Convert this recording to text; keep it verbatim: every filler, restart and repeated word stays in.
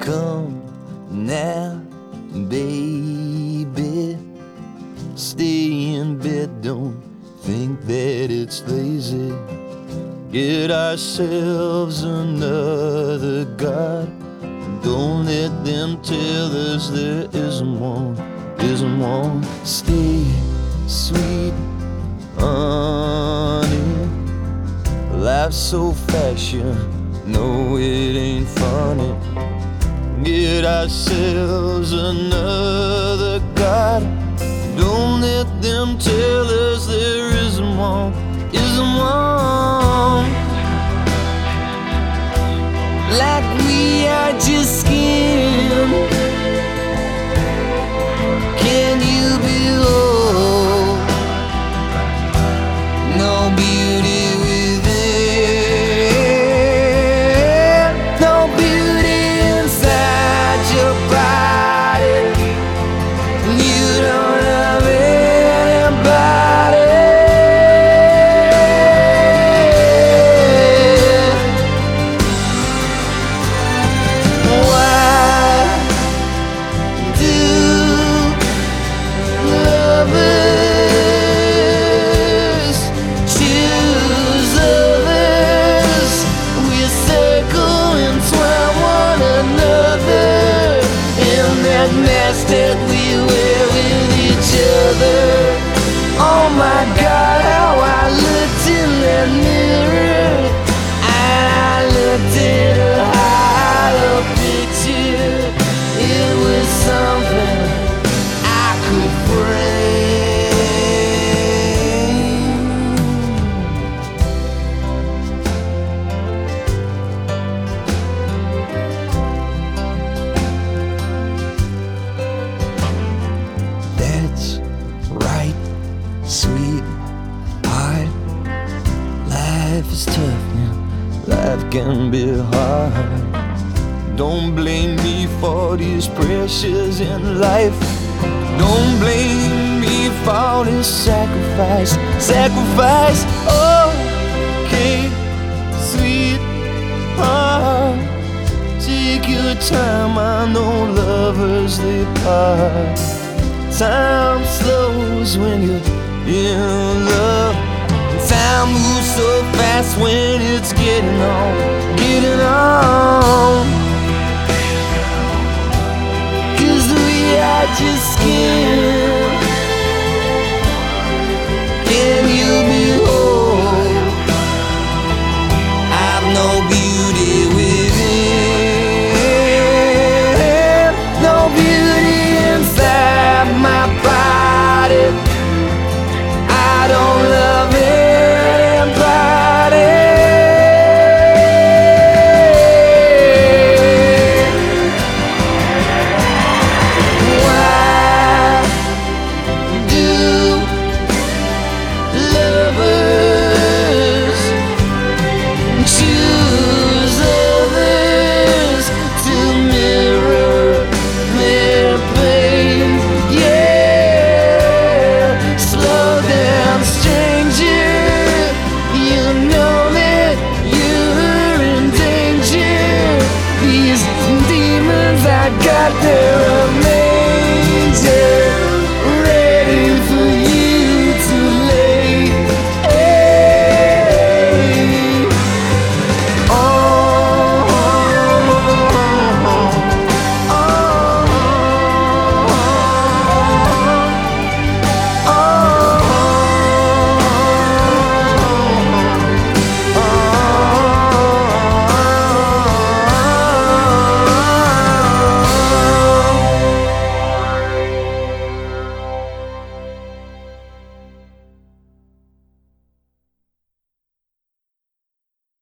Come now, baby, stay in bed, don't think that it's lazy. Get ourselves another God. Don't let them tell us there isn't one, isn't one. Stay sweet, honey. Life's so fast, you know it ain't funny. Get ourselves another God. Don't let them tell us there isn't one, isn't one. Like we are just skin. Can you behold no beauty within, no beauty inside your body? You don't have anybody. That we wear with each other. Oh my God, how I looked in that mirror. I looked at a hollow picture. It was something I could sweetheart, life is tough now, life can be hard. Don't blame me for these pressures in life. Don't blame me for this sacrifice, sacrifice. Okay, sweetheart, take your time, I know lovers they part. Time slows when you're in love. Time moves so fast when it's getting on, getting on. Cause we are just skin.